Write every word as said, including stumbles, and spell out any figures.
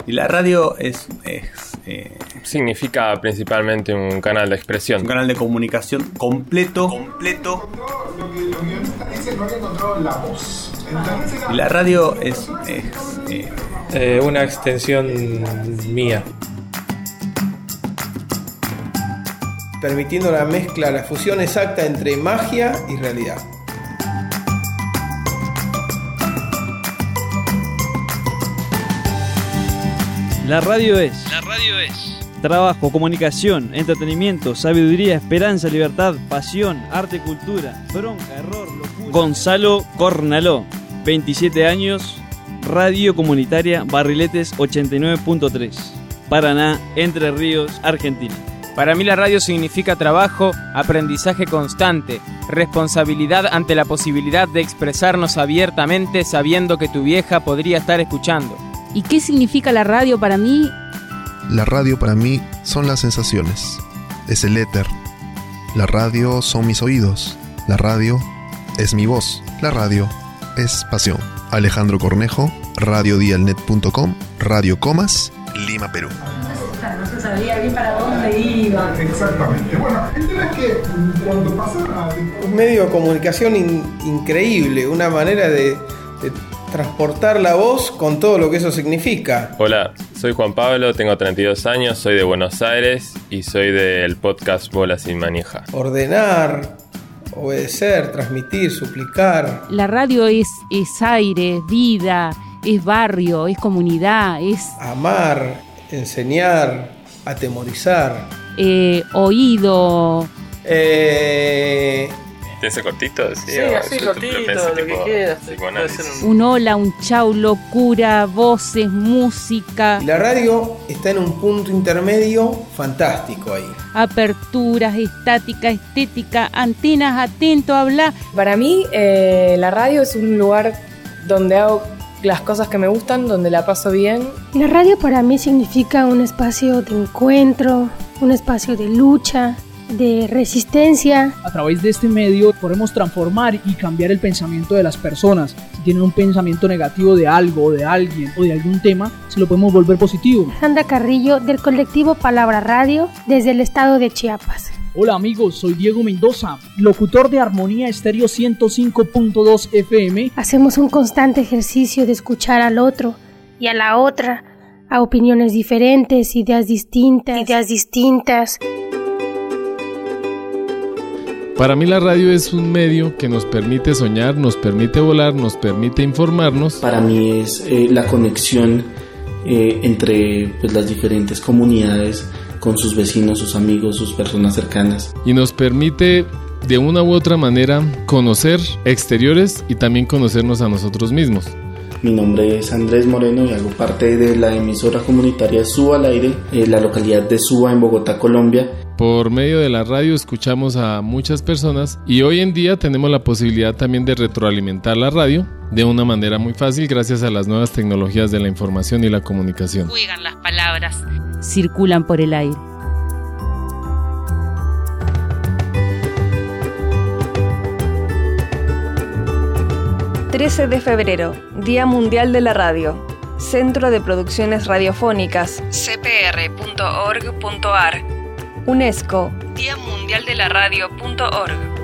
Y la radio es... es eh, significa principalmente un canal de expresión. Un canal de comunicación completo. Completo. Lo que los guionistas dicen, no había encontrado la voz. Y la radio es... es eh, eh, una extensión mía. Permitiendo la mezcla, la fusión exacta entre magia y realidad. La radio es. La radio es. Trabajo, comunicación, entretenimiento, sabiduría, esperanza, libertad, pasión, arte, cultura, bronca, error, locura. Gonzalo Cornaló, veintisiete años, radio comunitaria Barriletes ochenta y nueve punto tres, Paraná, Entre Ríos, Argentina. Para mí la radio significa trabajo, aprendizaje constante, responsabilidad ante la posibilidad de expresarnos abiertamente sabiendo que tu vieja podría estar escuchando. ¿Y qué significa la radio para mí? La radio para mí son las sensaciones, es el éter. La radio son mis oídos, la radio es mi voz, la radio es pasión. Alejandro Cornejo, radio dialnet punto com, Radio Comas, Lima, Perú. No se sabía bien para dónde iba. Exactamente. Bueno, el tema es que cuando pasan a... Un medio de comunicación in- increíble, una manera de, de transportar la voz con todo lo que eso significa. Hola, soy Juan Pablo, tengo treinta y dos años, soy de Buenos Aires y soy del podcast Bola Sin Manija. Ordenar, obedecer, transmitir, suplicar. La radio es, es aire, es vida, es barrio, es comunidad, es... Amar, enseñar, atemorizar. Eh, oído... Eh... ¿Tiene cortito? Sí, sí así cortito, lo, lo que quieras. Un... un hola, un chau, locura, voces, música. Y la radio está en un punto intermedio fantástico ahí. Aperturas, estática, estética, antenas, atento, habla. Para mí, eh, la radio es un lugar donde hago las cosas que me gustan, donde la paso bien. La radio para mí significa un espacio de encuentro, un espacio de lucha, de resistencia. A través de este medio podemos transformar y cambiar el pensamiento de las personas. Si tienen un pensamiento negativo de algo, o de alguien, o de algún tema, se lo podemos volver positivo. Sandra Carrillo, del colectivo Palabra Radio, desde el estado de Chiapas. Hola amigos, soy Diego Mendoza, locutor de Armonía Estéreo ciento cinco punto dos F M. Hacemos un constante ejercicio de escuchar al otro y a la otra, a opiniones diferentes, ideas distintas, ideas distintas. Para mí la radio es un medio que nos permite soñar, nos permite volar, nos permite informarnos. Para mí es eh, la conexión eh, entre pues, las diferentes comunidades con sus vecinos, sus amigos, sus personas cercanas. Y nos permite de una u otra manera conocer exteriores y también conocernos a nosotros mismos. Mi nombre es Andrés Moreno y hago parte de la emisora comunitaria Suba al Aire, en la localidad de Suba, en Bogotá, Colombia. Por medio de la radio escuchamos a muchas personas y hoy en día tenemos la posibilidad también de retroalimentar la radio de una manera muy fácil gracias a las nuevas tecnologías de la información y la comunicación. Juegan las palabras, circulan por el aire. trece de febrero, Día Mundial de la Radio. Centro de Producciones Radiofónicas, c p r punto org punto a r. UNESCO, Día Mundial de la Radio punto org.